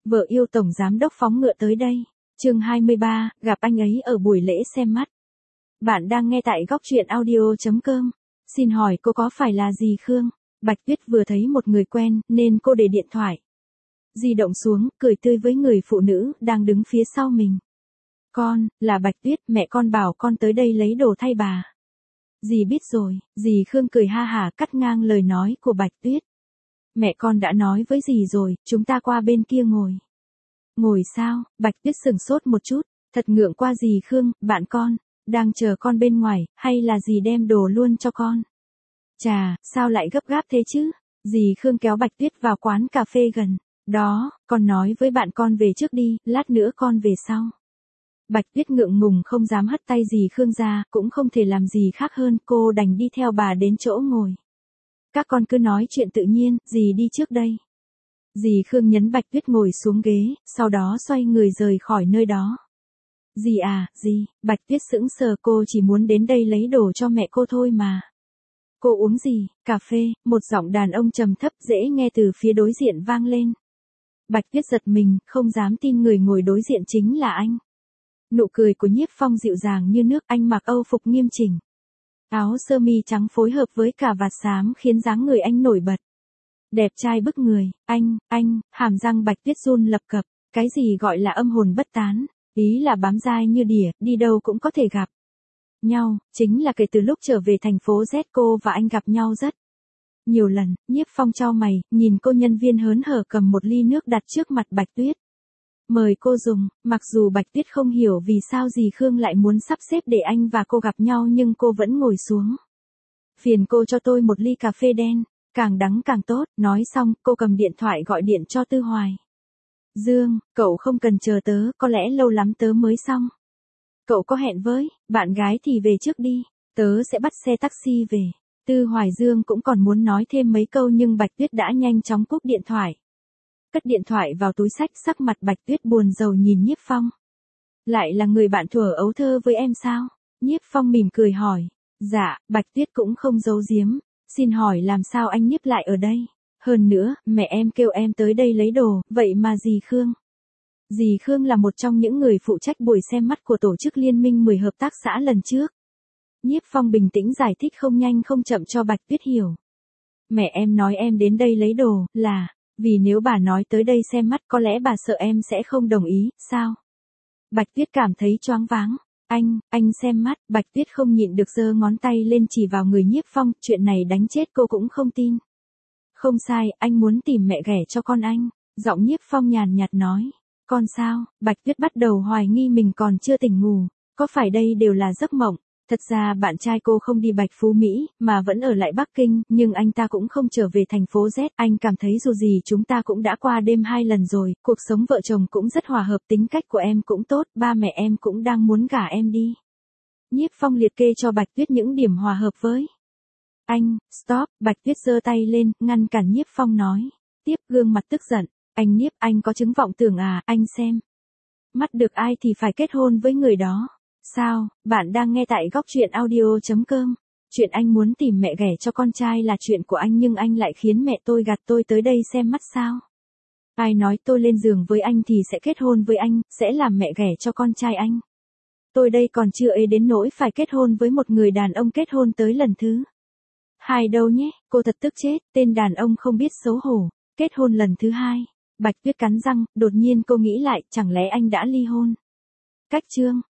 Vợ yêu tổng giám đốc phóng ngựa tới đây. Chương 23, gặp anh ấy ở buổi lễ xem mắt. Bạn đang nghe tại góc truyện audio.com. Xin hỏi cô có phải là dì Khương? Bạch Tuyết vừa thấy một người quen nên cô để điện thoại di động xuống, cười tươi với người phụ nữ đang đứng phía sau mình. Con, là Bạch Tuyết, mẹ con bảo con tới đây lấy đồ thay bà. Dì biết rồi, dì Khương cười ha hả cắt ngang lời nói của Bạch Tuyết. Mẹ con đã nói với dì rồi, chúng ta qua bên kia ngồi. Ngồi sao? Bạch Tuyết sửng sốt một chút, thật ngượng qua dì Khương, bạn con, đang chờ con bên ngoài, hay là dì đem đồ luôn cho con? Chà, sao lại gấp gáp thế chứ? Dì Khương kéo Bạch Tuyết vào quán cà phê gần đó, con nói với bạn con về trước đi, lát nữa con về sau. Bạch Tuyết ngượng ngùng không dám hất tay dì Khương ra, cũng không thể làm gì khác hơn, cô đành đi theo bà đến chỗ ngồi. Các con cứ nói chuyện tự nhiên, dì đi trước đây. Dì Khương nhấn Bạch Tuyết ngồi xuống ghế, sau đó xoay người rời khỏi nơi đó. Dì à, dì, Bạch Tuyết sững sờ, cô chỉ muốn đến đây lấy đồ cho mẹ cô thôi mà. Cô uống gì? Cà phê, một giọng đàn ông trầm thấp dễ nghe từ phía đối diện vang lên. Bạch Tuyết giật mình, không dám tin người ngồi đối diện chính là anh. Nụ cười của Nhiếp Phong dịu dàng như nước, anh mặc âu phục nghiêm chỉnh. Áo sơ mi trắng phối hợp với cà vạt xám khiến dáng người anh nổi bật. Đẹp trai bức người, anh, hàm răng Bạch Tuyết run lập cập, cái gì gọi là âm hồn bất tán, ý là bám dai như đỉa, đi đâu cũng có thể gặp nhau, chính là kể từ lúc trở về thành phố Z cô và anh gặp nhau rất nhiều lần. Nhiếp Phong chau mày, nhìn cô nhân viên hớn hở cầm một ly nước đặt trước mặt Bạch Tuyết. Mời cô dùng, mặc dù Bạch Tuyết không hiểu vì sao dì Khương lại muốn sắp xếp để anh và cô gặp nhau nhưng cô vẫn ngồi xuống. Phiền cô cho tôi một ly cà phê đen, càng đắng càng tốt, nói xong cô cầm điện thoại gọi điện cho Tư Hoài. Dương, cậu không cần chờ tớ, có lẽ lâu lắm tớ mới xong. Cậu có hẹn với bạn gái thì về trước đi, tớ sẽ bắt xe taxi về. Tư Hoài Dương cũng còn muốn nói thêm mấy câu nhưng Bạch Tuyết đã nhanh chóng cúp điện thoại. Cất điện thoại vào túi xách, sắc mặt Bạch Tuyết buồn rầu nhìn Nhiếp Phong. Lại là người bạn thuở ấu thơ với em sao? Nhiếp Phong mỉm cười hỏi. Dạ, Bạch Tuyết cũng không giấu giếm. Xin hỏi làm sao anh Nhiếp lại ở đây? Hơn nữa, mẹ em kêu em tới đây lấy đồ, vậy mà dì Khương. Dì Khương là một trong những người phụ trách buổi xem mắt của tổ chức Liên minh 10 hợp tác xã lần trước. Nhiếp Phong bình tĩnh giải thích không nhanh không chậm cho Bạch Tuyết hiểu. Mẹ em nói em đến đây lấy đồ, là vì nếu bà nói tới đây xem mắt có lẽ bà sợ em sẽ không đồng ý, sao? Bạch Tuyết cảm thấy choáng váng. Anh xem mắt, Bạch Tuyết không nhịn được giơ ngón tay lên chỉ vào người Nhiếp Phong, chuyện này đánh chết cô cũng không tin. Không sai, anh muốn tìm mẹ ghẻ cho con anh. Giọng Nhiếp Phong nhàn nhạt nói. Con sao? Bạch Tuyết bắt đầu hoài nghi mình còn chưa tỉnh ngủ. Có phải đây đều là giấc mộng? Thật ra bạn trai cô không đi Bạch Phú Mỹ, mà vẫn ở lại Bắc Kinh, nhưng anh ta cũng không trở về thành phố Z. Anh cảm thấy dù gì chúng ta cũng đã qua đêm 2 lần rồi, cuộc sống vợ chồng cũng rất hòa hợp, tính cách của em cũng tốt, ba mẹ em cũng đang muốn gả em đi. Nhiếp Phong liệt kê cho Bạch Tuyết những điểm hòa hợp với. Anh, stop, Bạch Tuyết giơ tay lên, ngăn cản Nhiếp Phong nói. Tiếp gương mặt tức giận. Anh Nhiếp, anh có chứng vọng tưởng à, anh xem. Mắt được ai thì phải kết hôn với người đó. Sao, bạn đang nghe tại góc truyện audio.com. Chuyện anh muốn tìm mẹ ghẻ cho con trai là chuyện của anh nhưng anh lại khiến mẹ tôi gạt tôi tới đây xem mắt sao? Ai nói tôi lên giường với anh thì sẽ kết hôn với anh, sẽ làm mẹ ghẻ cho con trai anh. Tôi đây còn chưa ấy đến nỗi phải kết hôn với một người đàn ông kết hôn tới lần thứ 2 đâu nhé, cô thật tức chết, tên đàn ông không biết xấu hổ, kết hôn lần thứ 2. Bạch Tuyết cắn răng, đột nhiên cô nghĩ lại, chẳng lẽ anh đã ly hôn? Cách chương